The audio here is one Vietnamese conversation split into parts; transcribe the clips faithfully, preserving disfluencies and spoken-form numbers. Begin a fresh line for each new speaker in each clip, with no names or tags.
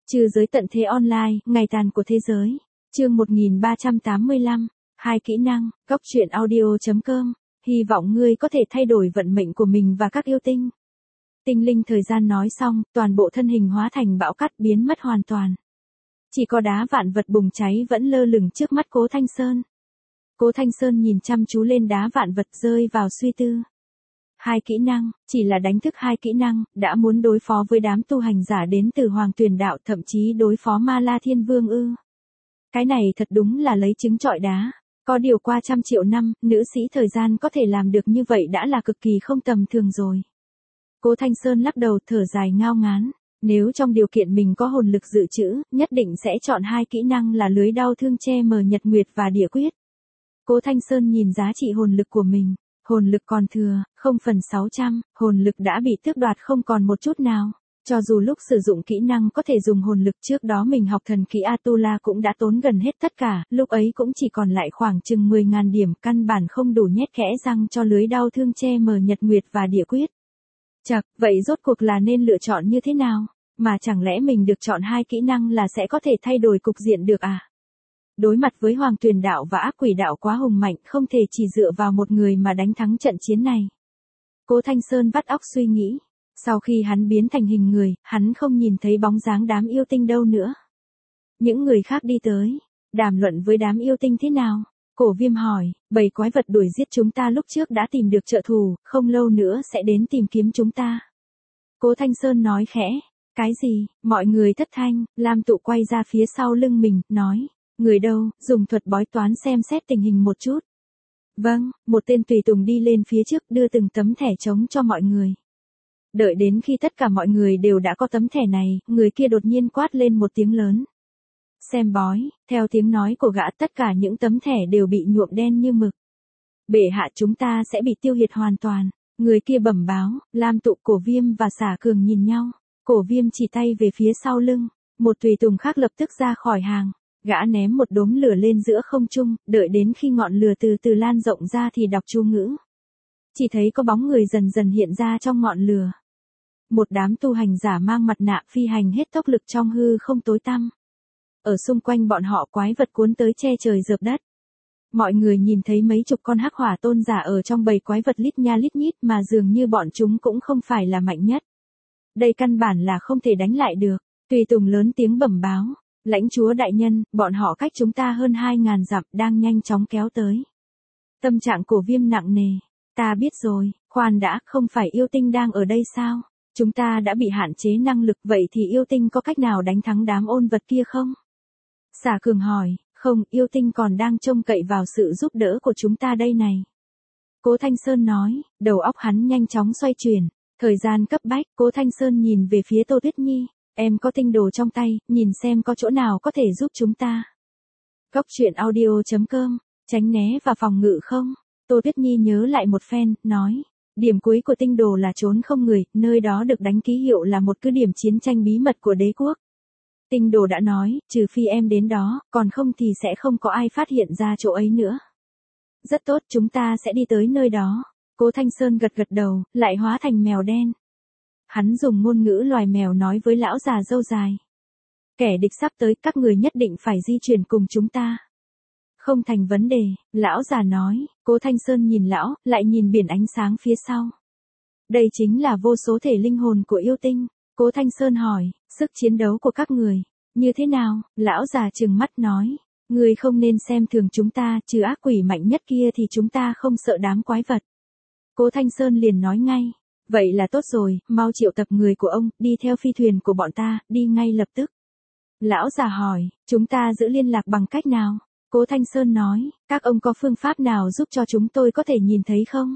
Trừ giới tận thế online, ngày tàn của thế giới. Chương một nghìn ba trăm tám mươi lăm. Hai kỹ năng, góc truyện audio chấm com. Hy vọng ngươi có thể thay đổi vận mệnh của mình và các yêu tinh. Tinh linh thời gian nói xong, toàn bộ thân hình hóa thành bão cát biến mất hoàn toàn. Chỉ có đá vạn vật bùng cháy vẫn lơ lửng trước mắt Cố Thanh Sơn. Cố Thanh Sơn nhìn chăm chú lên đá vạn vật rơi vào suy tư. Hai kỹ năng, chỉ là đánh thức hai kỹ năng, đã muốn đối phó với đám tu hành giả đến từ Hoàng Tuyền Đạo, thậm chí đối phó Ma La Thiên Vương ư. Cái này thật đúng là lấy trứng trọi đá. Có điều qua trăm triệu năm, nữ sĩ thời gian có thể làm được như vậy đã là cực kỳ không tầm thường rồi. Cố Thanh Sơn lắc đầu thở dài ngao ngán. Nếu trong điều kiện mình có hồn lực dự trữ, nhất định sẽ chọn hai kỹ năng là lưới đao thương che mờ nhật nguyệt và địa quyết. Cố Thanh Sơn nhìn giá trị hồn lực của mình. Hồn lực còn thừa, không phần sáu trăm, hồn lực đã bị tước đoạt không còn một chút nào. Cho dù lúc sử dụng kỹ năng có thể dùng hồn lực, trước đó mình học thần kỹ Atula cũng đã tốn gần hết tất cả, lúc ấy cũng chỉ còn lại khoảng chừng mười nghìn điểm, căn bản không đủ nhét kẽ răng cho lưới đao thương che mờ nhật nguyệt và địa quyết. Chậc, vậy rốt cuộc là nên lựa chọn như thế nào? Mà chẳng lẽ mình được chọn hai kỹ năng là sẽ có thể thay đổi cục diện được à? Đối mặt với Hoàng Tuyền Đạo và Ác Quỷ Đạo quá hùng mạnh, không thể chỉ dựa vào một người mà đánh thắng trận chiến này. Cố Thanh Sơn vắt óc suy nghĩ. Sau khi hắn biến thành hình người, hắn không nhìn thấy bóng dáng đám yêu tinh đâu nữa. Những người khác đi tới, đàm luận với đám yêu tinh thế nào? Cổ Viêm hỏi, bầy quái vật đuổi giết chúng ta lúc trước đã tìm được trợ thủ, không lâu nữa sẽ đến tìm kiếm chúng ta. Cố Thanh Sơn nói khẽ, cái gì? Mọi người thất thanh, Lam Tụ quay ra phía sau lưng mình, nói, người đâu, dùng thuật bói toán xem xét tình hình một chút. Vâng, một tên tùy tùng đi lên phía trước đưa từng tấm thẻ trống cho mọi người. Đợi đến khi tất cả mọi người đều đã có tấm thẻ này, người kia đột nhiên quát lên một tiếng lớn. Xem bói, theo tiếng nói của gã tất cả những tấm thẻ đều bị nhuộm đen như mực. Bệ hạ chúng ta sẽ bị tiêu diệt hoàn toàn. Người kia bẩm báo, Lam Tụ, Cổ Viêm và Xả Cường nhìn nhau. Cổ Viêm chỉ tay về phía sau lưng, một tùy tùng khác lập tức ra khỏi hàng. Gã ném một đốm lửa lên giữa không trung, đợi đến khi ngọn lửa từ từ lan rộng ra thì đọc chú ngữ. Chỉ thấy có bóng người dần dần hiện ra trong ngọn lửa. Một đám tu hành giả mang mặt nạ phi hành hết tốc lực trong hư không tối tăm. Ở xung quanh bọn họ quái vật cuốn tới che trời rợp đất. Mọi người nhìn thấy mấy chục con hắc hỏa tôn giả ở trong bầy quái vật lít nha lít nhít mà dường như bọn chúng cũng không phải là mạnh nhất. Đây căn bản là không thể đánh lại được. Tùy tùng lớn tiếng bẩm báo. Lãnh chúa đại nhân, bọn họ cách chúng ta hơn hai ngàn dặm đang nhanh chóng kéo tới. Tâm trạng Cổ Viêm nặng nề. Ta biết rồi, khoan đã, không phải yêu tinh đang ở đây sao? Chúng ta đã bị hạn chế năng lực, vậy thì yêu tinh có cách nào đánh thắng đám ôn vật kia không? Xả Cường hỏi, không, yêu tinh còn đang trông cậy vào sự giúp đỡ của chúng ta đây này. Cố Thanh Sơn nói, đầu óc hắn nhanh chóng xoay chuyển. Thời gian cấp bách, Cố Thanh Sơn nhìn về phía Tô Tuyết Nhi. Em có tinh đồ trong tay, nhìn xem có chỗ nào có thể giúp chúng ta. Góc truyện audio chấm com, tránh né và phòng ngự không? Tô Tuyết Nhi nhớ lại một phen, nói. Điểm cuối của tinh đồ là trốn không người, nơi đó được đánh ký hiệu là một cứ điểm chiến tranh bí mật của đế quốc. Tinh đồ đã nói, trừ phi em đến đó, còn không thì sẽ không có ai phát hiện ra chỗ ấy nữa. Rất tốt, chúng ta sẽ đi tới nơi đó. Cố Thanh Sơn gật gật đầu, lại hóa thành mèo đen. Hắn dùng ngôn ngữ loài mèo nói với lão già râu dài. Kẻ địch sắp tới, các người nhất định phải di chuyển cùng chúng ta. Không thành vấn đề, lão già nói. Cố Thanh Sơn nhìn lão, lại nhìn biển ánh sáng phía sau. Đây chính là vô số thể linh hồn của yêu tinh. Cố Thanh Sơn hỏi, sức chiến đấu của các người, như thế nào? Lão già trừng mắt nói, người không nên xem thường chúng ta, trừ ác quỷ mạnh nhất kia thì chúng ta không sợ đám quái vật. Cố Thanh Sơn liền nói ngay, vậy là tốt rồi, mau triệu tập người của ông, đi theo phi thuyền của bọn ta, đi ngay lập tức. Lão già hỏi, chúng ta giữ liên lạc bằng cách nào? Cố Thanh Sơn nói, các ông có phương pháp nào giúp cho chúng tôi có thể nhìn thấy không?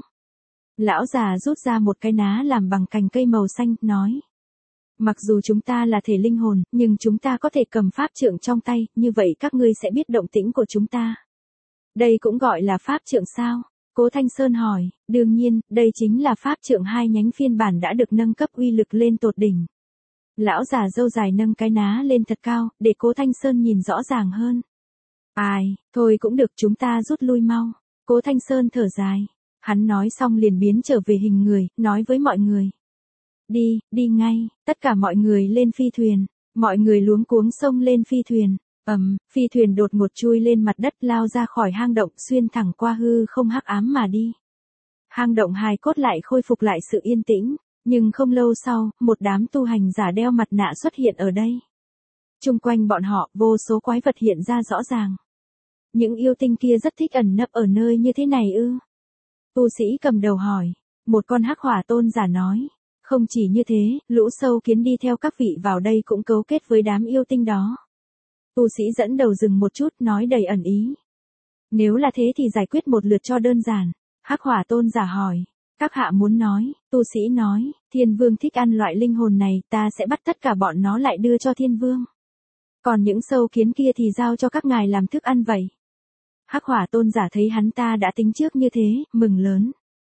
Lão già rút ra một cái ná làm bằng cành cây màu xanh, nói. Mặc dù chúng ta là thể linh hồn, nhưng chúng ta có thể cầm pháp trượng trong tay, như vậy các ngươi sẽ biết động tĩnh của chúng ta. Đây cũng gọi là pháp trượng sao? Cố Thanh Sơn hỏi, đương nhiên, đây chính là pháp trượng hai nhánh phiên bản đã được nâng cấp uy lực lên tột đỉnh. Lão già râu dài nâng cái ná lên thật cao, để Cố Thanh Sơn nhìn rõ ràng hơn. Ai, thôi cũng được, chúng ta rút lui mau. Cố Thanh Sơn thở dài. Hắn nói xong liền biến trở về hình người, nói với mọi người. Đi, đi ngay, tất cả mọi người lên phi thuyền. Mọi người luống cuống xông lên phi thuyền. Ầm, phi thuyền đột ngột chui lên mặt đất lao ra khỏi hang động xuyên thẳng qua hư không hắc ám mà đi. Hang động hài cốt lại khôi phục lại sự yên tĩnh, nhưng không lâu sau, một đám tu hành giả đeo mặt nạ xuất hiện ở đây. Chung quanh bọn họ, vô số quái vật hiện ra rõ ràng. Những yêu tinh kia rất thích ẩn nấp ở nơi như thế này ư? Tu sĩ cầm đầu hỏi. Một con hắc hỏa tôn giả nói. Không chỉ như thế, lũ sâu kiến đi theo các vị vào đây cũng cấu kết với đám yêu tinh đó. Tu sĩ dẫn đầu dừng một chút nói đầy ẩn ý. Nếu là thế thì giải quyết một lượt cho đơn giản. Hắc hỏa tôn giả hỏi. Các hạ muốn nói, tu sĩ nói, thiên vương thích ăn loại linh hồn này, ta sẽ bắt tất cả bọn nó lại đưa cho thiên vương. Còn những sâu kiến kia thì giao cho các ngài làm thức ăn vậy. Hắc hỏa tôn giả thấy hắn ta đã tính trước như thế, mừng lớn.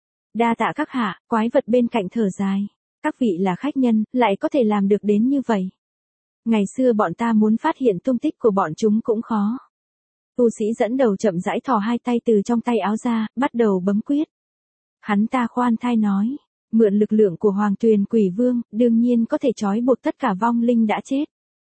Đa tạ các hạ, quái vật bên cạnh thở dài. Các vị là khách nhân, lại có thể làm được đến như vậy. Ngày xưa bọn ta muốn phát hiện tung tích của bọn chúng cũng khó. Tu sĩ dẫn đầu chậm rãi thò hai tay từ trong tay áo ra, bắt đầu bấm quyết. Hắn ta khoan thai nói, mượn lực lượng của Hoàng Tuyền Quỷ Vương, đương nhiên có thể trói buộc tất cả vong linh đã chết.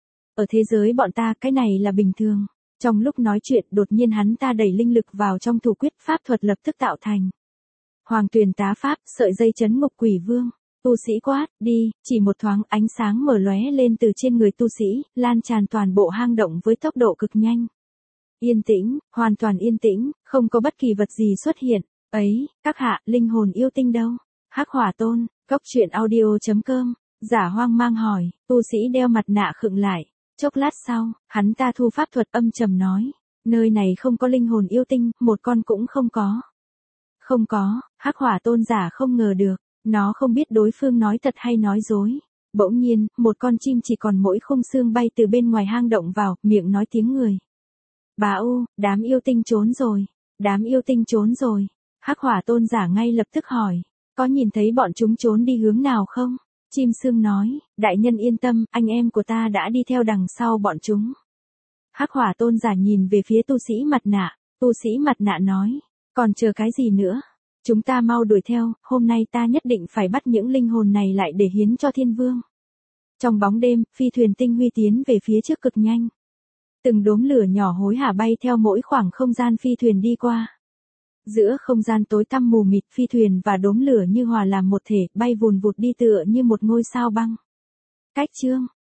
Ở thế giới bọn ta cái này là bình thường. Trong lúc nói chuyện đột nhiên hắn ta đẩy linh lực vào trong thủ quyết pháp thuật lập tức tạo thành. Hoàng Tuyền tá pháp, sợi dây chấn ngục Quỷ Vương. Tu sĩ quát, đi, chỉ một thoáng ánh sáng mở lóe lên từ trên người tu sĩ, lan tràn toàn bộ hang động với tốc độ cực nhanh. Yên tĩnh, hoàn toàn yên tĩnh, không có bất kỳ vật gì xuất hiện. Ấy, các hạ, linh hồn yêu tinh đâu? Hắc hỏa tôn, góc truyện audio chấm com, giả hoang mang hỏi, tu sĩ đeo mặt nạ khựng lại. Chốc lát sau, hắn ta thu pháp thuật âm trầm nói, nơi này không có linh hồn yêu tinh, một con cũng không có. Không có, hắc hỏa tôn giả không ngờ được, nó không biết đối phương nói thật hay nói dối. Bỗng nhiên, một con chim chỉ còn mỗi khung xương bay từ bên ngoài hang động vào, miệng nói tiếng người. Bà u, đám yêu tinh trốn rồi, đám yêu tinh trốn rồi. Hắc hỏa tôn giả ngay lập tức hỏi, có nhìn thấy bọn chúng trốn đi hướng nào không? Chim sương nói, đại nhân yên tâm, anh em của ta đã đi theo đằng sau bọn chúng. Hắc hỏa tôn giả nhìn về phía tu sĩ mặt nạ, tu sĩ mặt nạ nói, còn chờ cái gì nữa? Chúng ta mau đuổi theo, hôm nay ta nhất định phải bắt những linh hồn này lại để hiến cho thiên vương. Trong bóng đêm, phi thuyền tinh huy tiến về phía trước cực nhanh. Từng đốm lửa nhỏ hối hả bay theo mỗi khoảng không gian phi thuyền đi qua. Giữa không gian tối tăm mù mịt, phi thuyền và đốm lửa như hòa làm một thể, bay vùn vụt đi tựa như một ngôi sao băng. Cách chương